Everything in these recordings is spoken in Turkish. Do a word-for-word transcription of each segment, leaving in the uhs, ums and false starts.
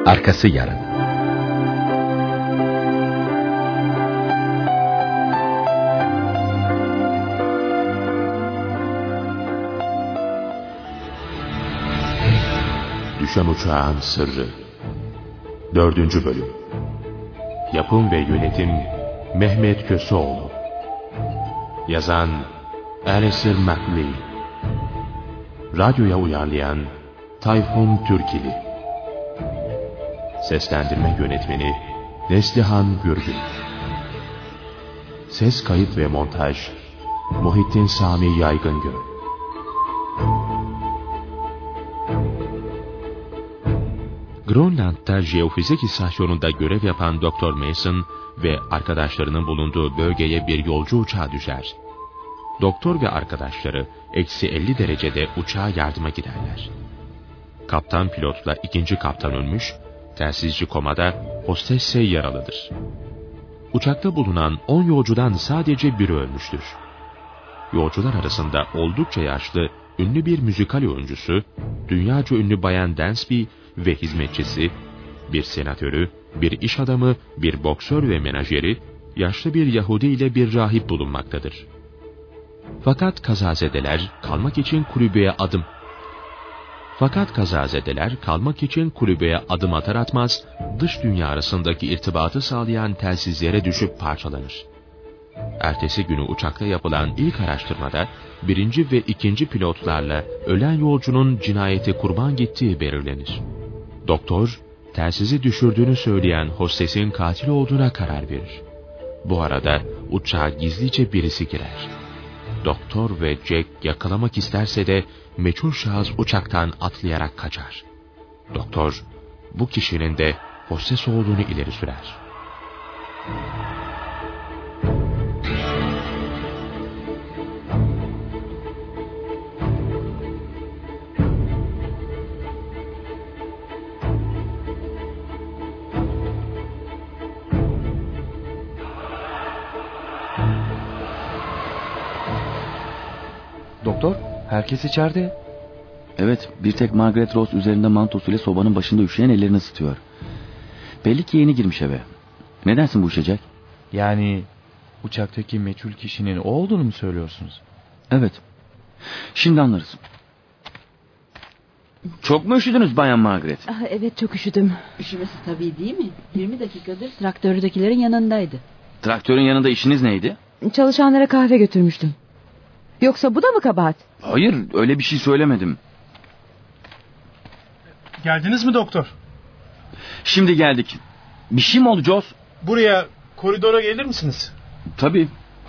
Arkası yarın. Düşen Uçağın Sırrı dördüncü bölüm. Yapım ve yönetim Mehmet Köseoğlu. Yazan Alistair MacLean. Radyoya uyarlayan Tayfun Türkili. Seslendirme yönetmeni Neslihan Gürgün. Ses kayıt ve montaj Muhittin Sami Yaygıngöl. Grönland'da jeofizik istasyonunda görev yapan Doktor Mason ve arkadaşlarının bulunduğu bölgeye bir yolcu uçağı düşer. Doktor ve arkadaşları eksi elli derecede uçağa yardıma giderler. Kaptan pilotla ikinci kaptan ölmüş, telsizci komada, hostes ise yaralıdır. Uçakta bulunan on yolcudan sadece biri ölmüştür. Yolcular arasında oldukça yaşlı, ünlü bir müzikal oyuncusu, dünyaca ünlü Bayan Dansby ve hizmetçisi, bir senatörü, bir iş adamı, bir boksör ve menajeri, yaşlı bir Yahudi ile bir rahip bulunmaktadır. Fakat kazazedeler kalmak için kulübeye adım Fakat kazazedeler kalmak için kulübeye adım atar atmaz, dış dünya arasındaki irtibatı sağlayan telsizlere düşüp parçalanır. Ertesi günü uçakta yapılan ilk araştırmada, birinci ve ikinci pilotlarla ölen yolcunun cinayete kurban gittiği belirlenir. Doktor, telsizi düşürdüğünü söyleyen hostesin katil olduğuna karar verir. Bu arada uçağa gizlice birisi girer. Doktor ve Jack yakalamak isterse de meçhul şahıs uçaktan atlayarak kaçar. Doktor, bu kişinin de hostes olduğunu ileri sürer. Doktor, herkes içeride. Evet, bir tek Margaret Rose üzerinde mantosuyla sobanın başında üşüyen ellerini ısıtıyor. Belli ki yeni girmiş eve. Ne dersin bu işe Jack? Yani uçaktaki meçhul kişinin o olduğunu mu söylüyorsunuz? Evet. Şimdi anlarız. Çok mu üşüdünüz Bayan Margaret? Ah, evet, çok üşüdüm. Üşümesi tabii değil mi? yirmi dakikadır traktördekilerin yanındaydı. Traktörün yanında işiniz neydi? Çalışanlara kahve götürmüştüm. Yoksa bu da mı kabahat? Hayır, öyle bir şey söylemedim. Geldiniz mi doktor? Şimdi geldik. Bir şey mi oldu Joss? Buraya, koridora gelir misiniz? Tabii.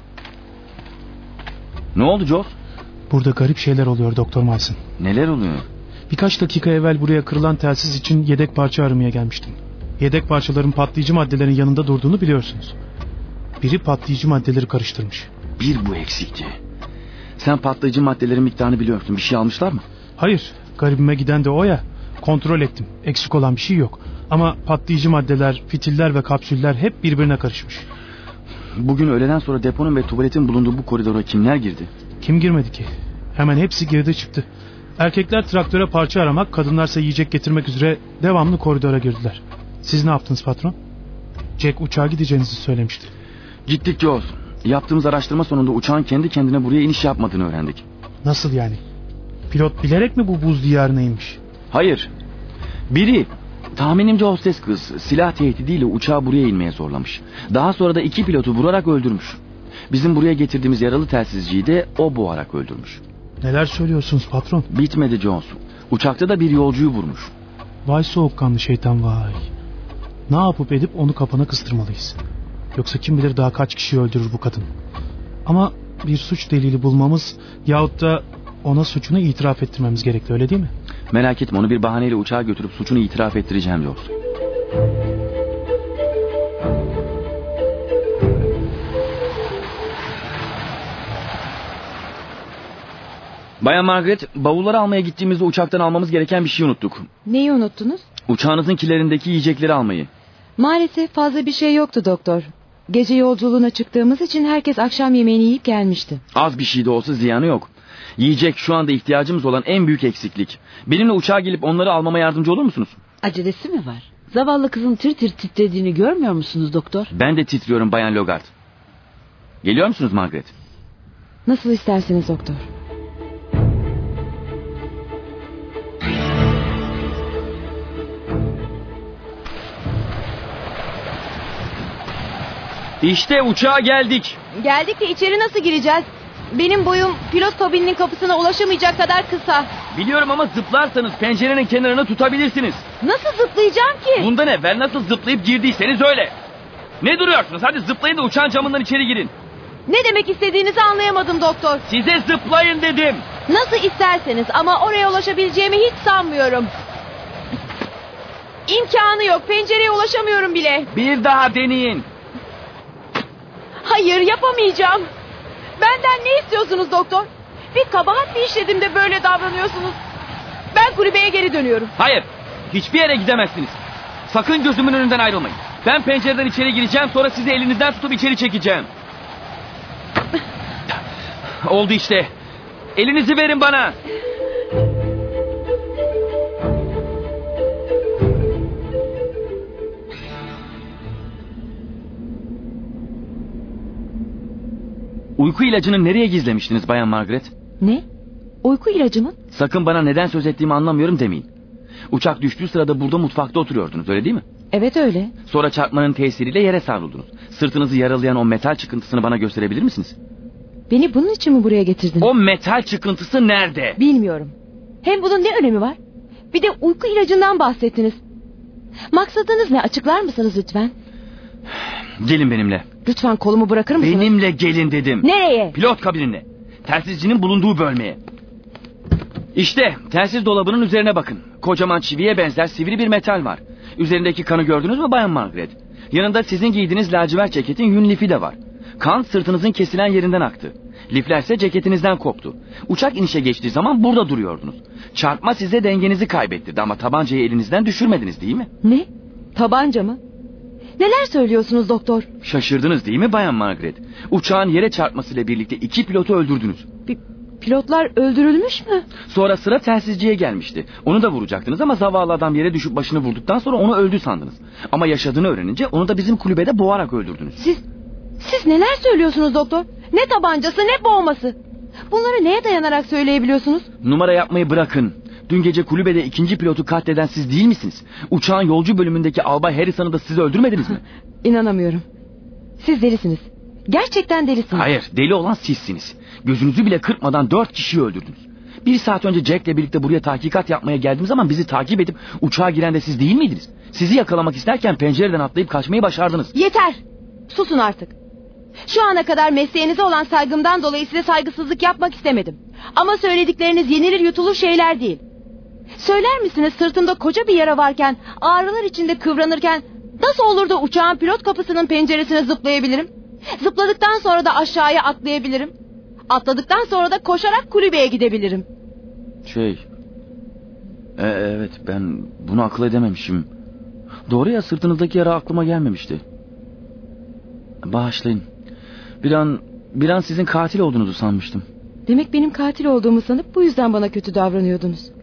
Ne oldu Joss? Burada garip şeyler oluyor Doktor Mason. Neler oluyor? Birkaç dakika evvel buraya kırılan telsiz için yedek parça aramaya gelmiştim. Yedek parçaların patlayıcı maddelerin yanında durduğunu biliyorsunuz. Biri patlayıcı maddeleri karıştırmış. Bir bu eksikti. Sen patlayıcı maddelerin miktarını biliyorsun. Bir şey almışlar mı? Hayır. Garibime giden de o ya. Kontrol ettim. Eksik olan bir şey yok. Ama patlayıcı maddeler, fitiller ve kapsüller hep birbirine karışmış. Bugün öğleden sonra deponun ve tuvaletin bulunduğu bu koridora kimler girdi? Kim girmedi ki? Hemen hepsi girdi çıktı. Erkekler traktöre parça aramak, kadınlarsa yiyecek getirmek üzere devamlı koridora girdiler. Siz ne yaptınız patron? Jack uçağa gideceğinizi söylemişti. Gittik Joss. Yaptığımız araştırma sonunda uçağın kendi kendine buraya iniş yapmadığını öğrendik. Nasıl yani? Pilot bilerek mi bu buz diyarına inmiş? Hayır. Biri, tahminimce hostes kız, silah tehdidiyle uçağı buraya inmeye zorlamış. Daha sonra da iki pilotu vurarak öldürmüş. Bizim buraya getirdiğimiz yaralı telsizciyi de o boğarak öldürmüş. Neler söylüyorsunuz patron? Bitmedi Jones. Uçakta da bir yolcuyu vurmuş. Vay soğukkanlı şeytan vay. Ne yapıp edip onu kapana kıstırmalıyız. Yoksa kim bilir daha kaç kişi öldürür bu kadın. Ama bir suç delili bulmamız yahut da ona suçunu itiraf ettirmemiz gerekli, öyle değil mi? Merak etme, onu bir bahaneyle uçağa götürüp suçunu itiraf ettireceğim Jones. Bayan Margaret, bavulları almaya gittiğimizde uçaktan almamız gereken bir şey unuttuk. Neyi unuttunuz? Uçağınızın kilerindeki yiyecekleri almayı. Maalesef fazla bir şey yoktu doktor. Gece yolculuğuna çıktığımız için herkes akşam yemeğini yiyip gelmişti. Az bir şey de olsa ziyanı yok. Yiyecek şu anda ihtiyacımız olan en büyük eksiklik. Benimle uçağa gelip onları almama yardımcı olur musunuz? Acelesi mi var? Zavallı kızın tir tir titrediğini görmüyor musunuz doktor? Ben de titriyorum Bayan Logart. Geliyor musunuz Margaret? Nasıl isterseniz doktor. İşte uçağa geldik. Geldik de içeri nasıl gireceğiz? Benim boyum pilot kabininin kapısına ulaşamayacak kadar kısa. Biliyorum ama zıplarsanız pencerenin kenarını tutabilirsiniz. Nasıl zıplayacağım ki? Bundan evvel nasıl zıplayıp girdiyseniz öyle. Ne duruyorsunuz? Hadi zıplayın da uçağın camından içeri girin. Ne demek istediğinizi anlayamadım doktor. Size zıplayın dedim. Nasıl isterseniz ama oraya ulaşabileceğimi hiç sanmıyorum. İmkanı yok. Pencereye ulaşamıyorum bile. Bir daha deneyin. Hayır, yapamayacağım. Benden ne istiyorsunuz doktor? Bir kabahat mi işledim de böyle davranıyorsunuz? Ben kulübeye geri dönüyorum. Hayır. Hiçbir yere gidemezsiniz. Sakın gözümün önünden ayrılmayın. Ben pencereden içeri gireceğim, sonra sizi elinizden tutup içeri çekeceğim. Oldu işte. Elinizi verin bana. Uyku ilacını nereye gizlemiştiniz Bayan Margaret? Ne? Uyku ilacı mı? Sakın bana neden söz ettiğimi anlamıyorum demeyin. Uçak düştüğü sırada burada mutfakta oturuyordunuz, öyle değil mi? Evet öyle. Sonra çarpmanın tesiriyle yere savruldunuz. Sırtınızı yaralayan o metal çıkıntısını bana gösterebilir misiniz? Beni bunun için mi buraya getirdin? O metal çıkıntısı nerede? Bilmiyorum. Hem bunun ne önemi var? Bir de uyku ilacından bahsettiniz. Maksadınız ne? Açıklar mısınız lütfen? Gelin benimle. Lütfen kolumu bırakır mısınız? Benimle gelin dedim. Nereye? Pilot kabinine. Telsizcinin bulunduğu bölmeye. İşte telsiz dolabının üzerine bakın. Kocaman çiviye benzer sivri bir metal var. Üzerindeki kanı gördünüz mü Bayan Margaret? Yanında sizin giydiğiniz lacivert ceketin yün lifi de var. Kan sırtınızın kesilen yerinden aktı. Liflerse ceketinizden koptu. Uçak inişe geçtiği zaman burada duruyordunuz. Çarpma size dengenizi kaybettirdi ama tabancayı elinizden düşürmediniz değil mi? Ne? Tabanca mı? Neler söylüyorsunuz doktor? Şaşırdınız değil mi Bayan Margaret? Uçağın yere çarpmasıyla birlikte iki pilotu öldürdünüz. Pi- pilotlar öldürülmüş mü? Sonra sıra telsizciye gelmişti. Onu da vuracaktınız ama zavallı adam yere düşüp başını vurduktan sonra onu öldü sandınız. Ama yaşadığını öğrenince onu da bizim kulübede boğarak öldürdünüz. Siz, siz neler söylüyorsunuz doktor? Ne tabancası ne boğması? Bunları neye dayanarak söyleyebiliyorsunuz? Numara yapmayı bırakın. Dün gece kulübede ikinci pilotu katleden siz değil misiniz? Uçağın yolcu bölümündeki Albay Harrison'ı da siz öldürmediniz mi? İnanamıyorum. Siz delisiniz. Gerçekten delisiniz. Hayır, deli olan sizsiniz. Gözünüzü bile kırpmadan dört kişiyi öldürdünüz. Bir saat önce Jack'le birlikte buraya tahkikat yapmaya geldiğimiz zaman bizi takip edip uçağa giren de siz değil miydiniz? Sizi yakalamak isterken pencereden atlayıp kaçmayı başardınız. Yeter. Susun artık. Şu ana kadar mesleğinize olan saygımdan dolayı size saygısızlık yapmak istemedim. Ama söyledikleriniz yenilir yutulur şeyler değil. Söyler misiniz sırtımda koca bir yara varken, ağrılar içinde kıvranırken nasıl olur da uçağın pilot kapısının penceresine zıplayabilirim? Zıpladıktan sonra da aşağıya atlayabilirim. Atladıktan sonra da koşarak kulübeye gidebilirim. Şey... E, evet ben bunu akıl edememişim. Doğru ya, sırtınızdaki yara aklıma gelmemişti. Bağışlayın. Bir an, bir an sizin katil olduğunuzu sanmıştım. Demek benim katil olduğumu sanıp bu yüzden bana kötü davranıyordunuz.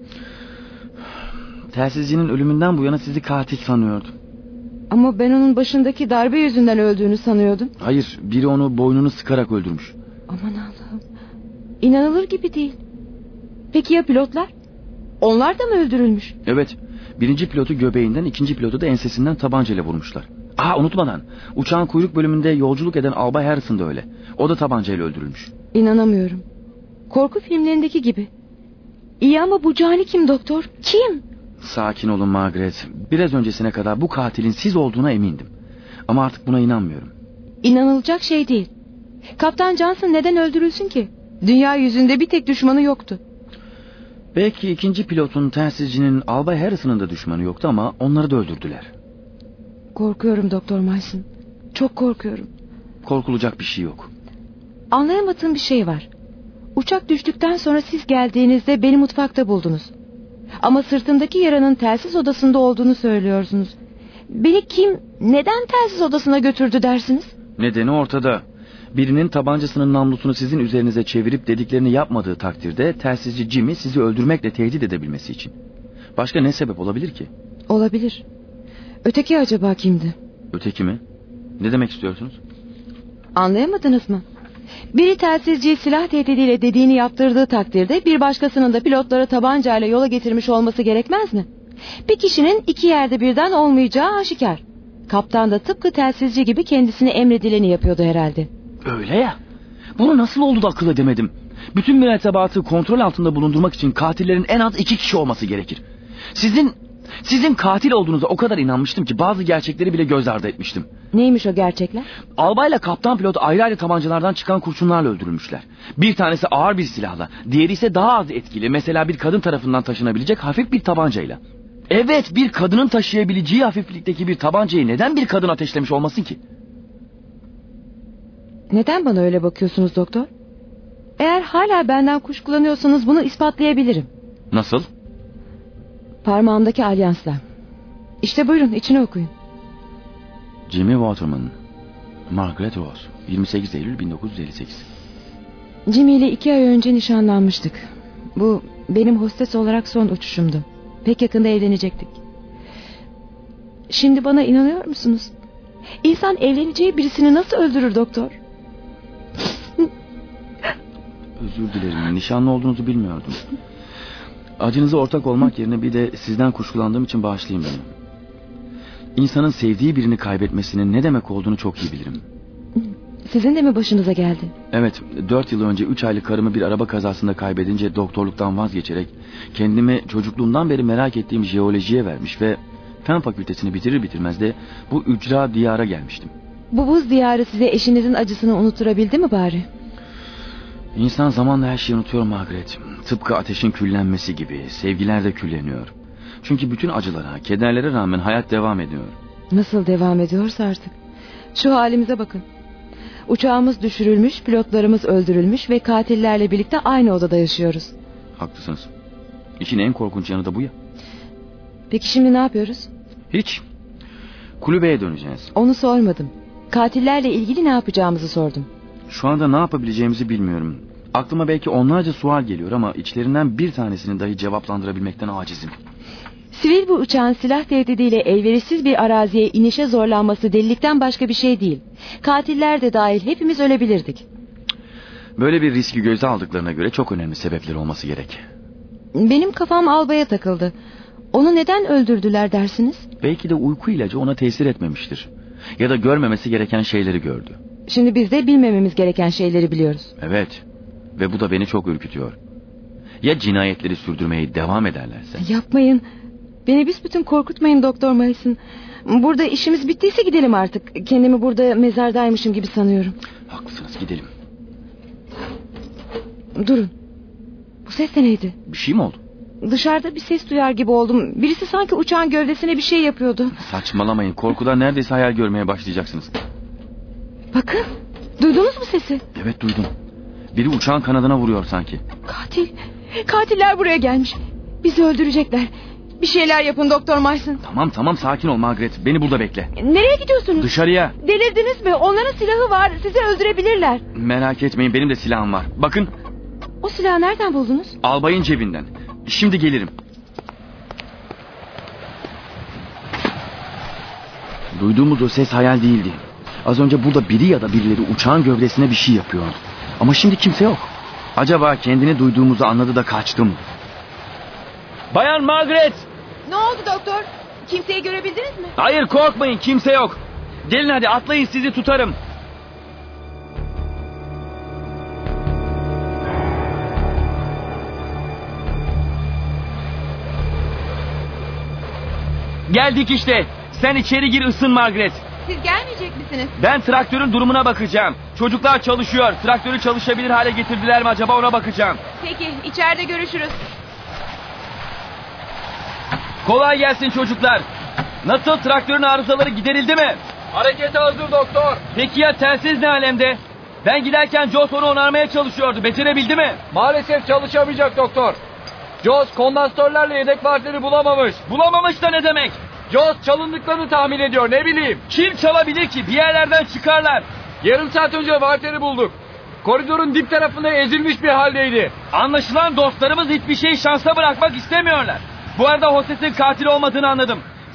Telsizcinin ölümünden bu yana sizi katil sanıyordum. Ama ben onun başındaki darbe yüzünden öldüğünü sanıyordum. Hayır, biri onu boynunu sıkarak öldürmüş. Aman Allah'ım. İnanılır gibi değil. Peki ya pilotlar? Onlar da mı öldürülmüş? Evet, birinci pilotu göbeğinden, ikinci pilotu da ensesinden tabancayla vurmuşlar. Aa, unutmadan, uçağın kuyruk bölümünde yolculuk eden Albay Harrison da öyle. O da tabancayla öldürülmüş. İnanamıyorum. Korku filmlerindeki gibi. İyi ama bu cani kim doktor? Kim? Sakin olun Margaret. Biraz öncesine kadar bu katilin siz olduğuna emindim. Ama artık buna inanmıyorum. İnanılacak şey değil. Kaptan Johnson neden öldürülsün ki? Dünya yüzünde bir tek düşmanı yoktu. Belki ikinci pilotun, telsizcinin, Albay Harrison'ın da düşmanı yoktu ama onları da öldürdüler. Korkuyorum Doktor Mason. Çok korkuyorum. Korkulacak bir şey yok. Anlayamadığım bir şey var. Uçak düştükten sonra siz geldiğinizde beni mutfakta buldunuz. Ama sırtımdaki yaranın telsiz odasında olduğunu söylüyorsunuz. Beni kim, neden telsiz odasına götürdü dersiniz? Nedeni ortada. Birinin tabancasının namlusunu sizin üzerinize çevirip dediklerini yapmadığı takdirde telsizci Jimmy sizi öldürmekle tehdit edebilmesi için. Başka ne sebep olabilir ki? Olabilir. Öteki acaba kimdi? Öteki mi? Ne demek istiyorsunuz? Anlayamadınız mı? Biri telsizciyi silah tehdidiyle dediğini yaptırdığı takdirde bir başkasının da pilotları tabancayla yola getirmiş olması gerekmez mi? Bir kişinin iki yerde birden olmayacağı aşikar. Kaptan da tıpkı telsizci gibi kendisine emredileni yapıyordu herhalde. Öyle ya. Bunu nasıl oldu da akıl edemedim? Bütün mürettebatı kontrol altında bulundurmak için katillerin en az iki kişi olması gerekir. Sizin sizin katil olduğunuza o kadar inanmıştım ki bazı gerçekleri bile göz ardı etmiştim. Neymiş o gerçekler? Albayla kaptan pilot ayrı ayrı tabancalardan çıkan kurşunlarla öldürülmüşler. Bir tanesi ağır bir silahla, diğeri ise daha az etkili, mesela bir kadın tarafından taşınabilecek hafif bir tabancayla. Evet, bir kadının taşıyabileceği hafiflikteki bir tabancayı neden bir kadın ateşlemiş olmasın ki? Neden bana öyle bakıyorsunuz doktor? Eğer hala benden kuşkulanıyorsanız bunu ispatlayabilirim. Nasıl? Parmağımdaki alyansla. İşte buyurun, içine okuyun. Jimmy Waterman, Margaret Rose, yirmi sekiz Eylül bin dokuz yüz elli sekiz. Jimmy ile iki ay önce nişanlanmıştık. Bu benim hostes olarak son uçuşumdu. Pek yakında evlenecektik. Şimdi bana inanıyor musunuz? İnsan evleneceği birisini nasıl öldürür doktor? Özür dilerim, nişanlı olduğunuzu bilmiyordum. Acınıza ortak olmak yerine bir de sizden kuşkulandığım için bağışlayın beni. İnsanın sevdiği birini kaybetmesinin ne demek olduğunu çok iyi bilirim. Sizin de mi başınıza geldi? Evet, dört yıl önce üç aylık karımı bir araba kazasında kaybedince doktorluktan vazgeçerek kendimi çocukluğumdan beri merak ettiğim jeolojiye vermiş ve fen fakültesini bitirir bitirmez de bu ücra diyara gelmiştim. Bu buz diyarı size eşinizin acısını unutturabildi mi bari? İnsan zamanla her şeyi unutuyor Margaret. Tıpkı ateşin küllenmesi gibi sevgiler de külleniyor. Çünkü bütün acılara, kederlere rağmen hayat devam ediyor. Nasıl devam ediyorsa artık. Şu halimize bakın. Uçağımız düşürülmüş, pilotlarımız öldürülmüş ve katillerle birlikte aynı odada yaşıyoruz. Haklısınız. İşin en korkunç yanı da bu ya. Peki şimdi ne yapıyoruz? Hiç. Kulübeye döneceğiz. Onu sormadım. Katillerle ilgili ne yapacağımızı sordum. Şu anda ne yapabileceğimizi bilmiyorum. Aklıma belki onlarca sual geliyor ama içlerinden bir tanesini dahi cevaplandırabilmekten acizim. Sivil bu uçağın silah tehdidiyle elverişsiz bir araziye inişe zorlanması delilikten başka bir şey değil. Katiller de dahil hepimiz ölebilirdik. Böyle bir riski göze aldıklarına göre çok önemli sebepler olması gerek. Benim kafam albaya takıldı. Onu neden öldürdüler dersiniz? Belki de uyku ilacı ona tesir etmemiştir. Ya da görmemesi gereken şeyleri gördü. Şimdi biz de bilmememiz gereken şeyleri biliyoruz. Evet. Ve bu da beni çok ürkütüyor. Ya cinayetleri sürdürmeye devam ederlerse? Yapmayın. Beni büsbütün korkutmayın Doktor Mason. Burada işimiz bittiyse gidelim artık. Kendimi burada mezardaymışım gibi sanıyorum. Haklısınız, gidelim. Durun. Bu ses de neydi? Bir şey mi oldu? Dışarıda bir ses duyar gibi oldum. Birisi sanki uçağın gövdesine bir şey yapıyordu. Saçmalamayın. Korkudan neredeyse hayal görmeye başlayacaksınız. Bakın. Duydunuz mu sesi? Evet, duydum. Biri uçağın kanadına vuruyor sanki. Katil. Katiller buraya gelmiş. Bizi öldürecekler. Bir şeyler yapın Doktor Mason. Tamam tamam, sakin ol Margaret. Beni burada bekle. Nereye gidiyorsunuz? Dışarıya. Delirdiniz mi? Onların silahı var. Sizi öldürebilirler. Merak etmeyin, benim de silahım var. Bakın. O silahı nereden buldunuz? Albayın cebinden. Şimdi gelirim. Duyduğumuz o ses hayal değildi. Az önce burada biri ya da birileri uçağın gövdesine bir şey yapıyordu. Ama şimdi kimse yok. Acaba kendini duyduğumuzu anladı da kaçtı mı? Bayan Margaret! Ne oldu doktor? Kimseyi görebildiniz mi? Hayır, korkmayın, kimse yok. Gelin hadi, atlayın, sizi tutarım. Geldik işte. Sen içeri gir, ısın Margaret. Siz gelmeyecek misiniz? Ben traktörün durumuna bakacağım. Çocuklar çalışıyor. Traktörü çalışabilir hale getirdiler mi acaba, ona bakacağım. Peki, içeride görüşürüz. Kolay gelsin çocuklar. Nasıl, traktörün arızaları giderildi mi? Harekete hazır doktor. Peki ya telsiz ne alemde? Ben giderken Joss onu onarmaya çalışıyordu. Becerebildi mi? Maalesef çalışamayacak doktor. Joss kondansatörlerle yedek partleri bulamamış. Bulamamış da ne demek? Joss çalındıklarını tahmin ediyor, ne bileyim. Kim çalabilir ki? Bir yerlerden çıkarlar. Yarım saat önce parteri bulduk. Koridorun dip tarafında ezilmiş bir haldeydi. Anlaşılan dostlarımız hiçbir şeyi şansa bırakmak istemiyorlar. Bu arada hostesin katil olmadığını anladım.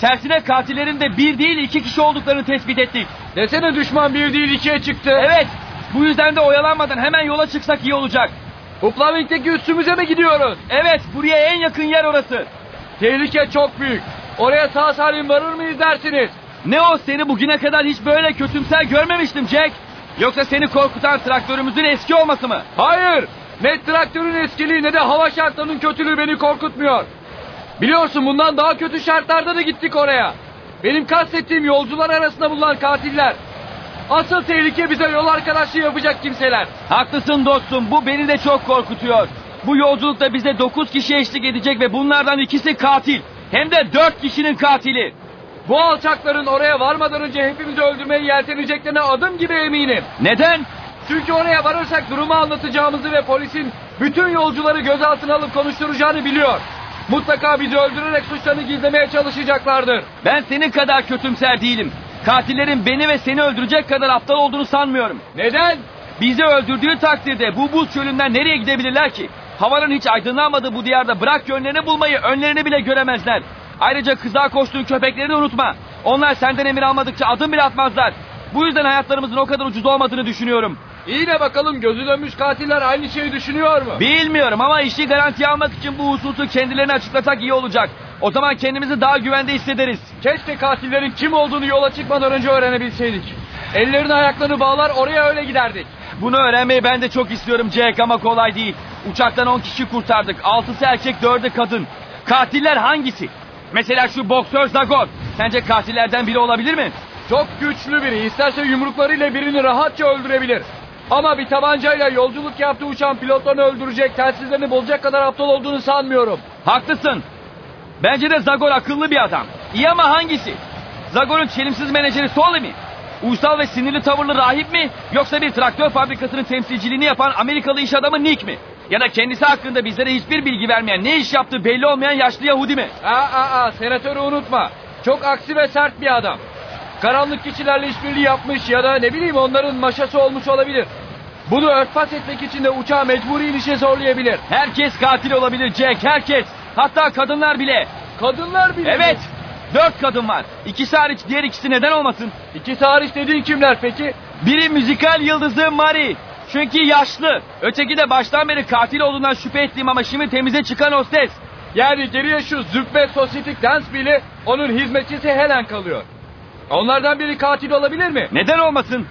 Tersine katillerin de bir değil iki kişi olduklarını tespit ettik. Desene düşman bir değil ikiye çıktı. Evet, bu yüzden de oyalanmadan hemen yola çıksak iyi olacak. Uplaving'deki üstümüze mi gidiyoruz? Evet, buraya en yakın yer orası. Tehlike çok büyük. Oraya sağ salim varır mıyız dersiniz? Ne o, seni bugüne kadar hiç böyle kötümser görmemiştim Jack. Yoksa seni korkutan traktörümüzün eski olması mı? Hayır. Ne traktörün eskiliği ne de hava şartlarının kötülüğü beni korkutmuyor. Biliyorsun bundan daha kötü şartlarda da gittik oraya. Benim kastettiğim yolcular arasında bulunan katiller. Asıl tehlike bize yol arkadaşlığı yapacak kimseler. Haklısın dostum, bu beni de çok korkutuyor. Bu yolculukta bize dokuz kişi eşlik edecek ve bunlardan ikisi katil. Hem de dört kişinin katili. Bu alçakların oraya varmadan önce hepimizi öldürmeye yelteneceklerine adım gibi eminim. Neden? Çünkü oraya varırsak durumu anlatacağımızı ve polisin bütün yolcuları gözaltına alıp konuşturacağını biliyor. Mutlaka bizi öldürerek suçlarını gizlemeye çalışacaklardır. Ben senin kadar kötümser değilim. Katillerin beni ve seni öldürecek kadar aptal olduğunu sanmıyorum. Neden? Bizi öldürdüğü takdirde bu buz çölünden nereye gidebilirler ki? Havanın hiç aydınlanmadığı bu diyarda bırak yönlerini bulmayı, önlerini bile göremezler. Ayrıca kıza koştuğun köpeklerini unutma. Onlar senden emir almadıkça adım bile atmazlar. Bu yüzden hayatlarımızın o kadar ucuz olmadığını düşünüyorum. İyi de bakalım gözü dönmüş katiller aynı şeyi düşünüyor mu? Bilmiyorum ama işi garantiye almak için bu hususu kendilerine açıklasak iyi olacak. O zaman kendimizi daha güvende hissederiz. Keşke katillerin kim olduğunu yola çıkmadan önce öğrenebilseydik. Ellerini ayaklarını bağlar oraya öyle giderdik. Bunu öğrenmeyi ben de çok istiyorum Jack ama kolay değil. Uçaktan on kişi kurtardık. Altısı erkek, dördü kadın. Katiller hangisi? Mesela şu boksör Zagor. Sence katillerden biri olabilir mi? Çok güçlü biri. İsterse yumruklarıyla birini rahatça öldürebilir. Ama bir tabancayla yolculuk yaptığı uçağın pilotlarını öldürecek, telsizlerini bozacak kadar aptal olduğunu sanmıyorum. Haklısın. Bence de Zagor akıllı bir adam. İyi ama hangisi? Zagor'un çelimsiz menajeri Soli mi? Uysal ve sinirli tavırlı rahip mi? Yoksa bir traktör fabrikasının temsilciliğini yapan Amerikalı iş adamı Nick mi? Ya da kendisi hakkında bizlere hiçbir bilgi vermeyen, ne iş yaptığı belli olmayan yaşlı Yahudi mi? Aa, aa, aa, senatörü unutma. Çok aksi ve sert bir adam. Karanlık kişilerle işbirliği yapmış ya da ne bileyim onların maşası olmuş olabilir. Bunu örtbas etmek için de uçağı mecburi inişe zorlayabilir. Herkes katil olabilir Jack, herkes. Hatta kadınlar bile. Kadınlar bile Evet, mi? dört kadın var. İkisi hariç diğer ikisi neden olmasın? İkisi hariç dediğin kimler peki? Biri müzikal yıldızı Marie. Çünkü yaşlı. Öteki de baştan beri katil olduğundan şüphe ettiğim ama şimdi temize çıkan hostes. Yani geriye şu züppe sosyetik dans bile onun hizmetçisi Helen kalıyor. Onlardan biri katil olabilir mi? Neden olmasın?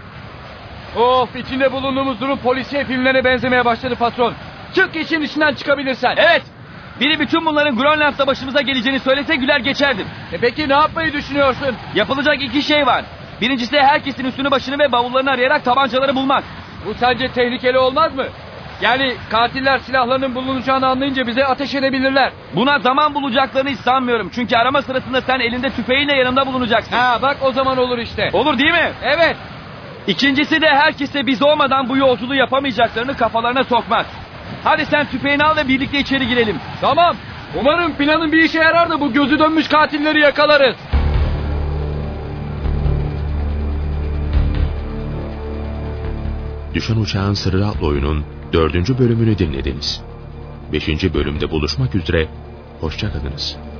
Of, içinde bulunduğumuz durum polisiye filmlerine benzemeye başladı patron. Çık işin içinden çıkabilirsen. Evet. Biri bütün bunların Grönland'da başımıza geleceğini söylese güler geçerdim. E peki ne yapmayı düşünüyorsun? Yapılacak iki şey var. Birincisi herkesin üstünü başını ve bavullarını arayarak tabancaları bulmak. Bu sence tehlikeli olmaz mı? Yani katiller silahlarının bulunacağını anlayınca bize ateş edebilirler. Buna zaman bulacaklarını hiç sanmıyorum. Çünkü arama sırasında sen elinde tüfeğinle yanımda bulunacaksın. Ha bak o zaman olur işte. Olur değil mi? Evet. İkincisi de herkese biz olmadan bu yolculuğu yapamayacaklarını kafalarına sokmak. Hadi sen tüfeğini al ve birlikte içeri girelim. Tamam. Umarım planın bir işe yarar da bu gözü dönmüş katilleri yakalarız. Düşen Uçağın Sırrı adlı oyunun dördüncü bölümünü dinlediniz. Beşinci bölümde buluşmak üzere, hoşça kalınız.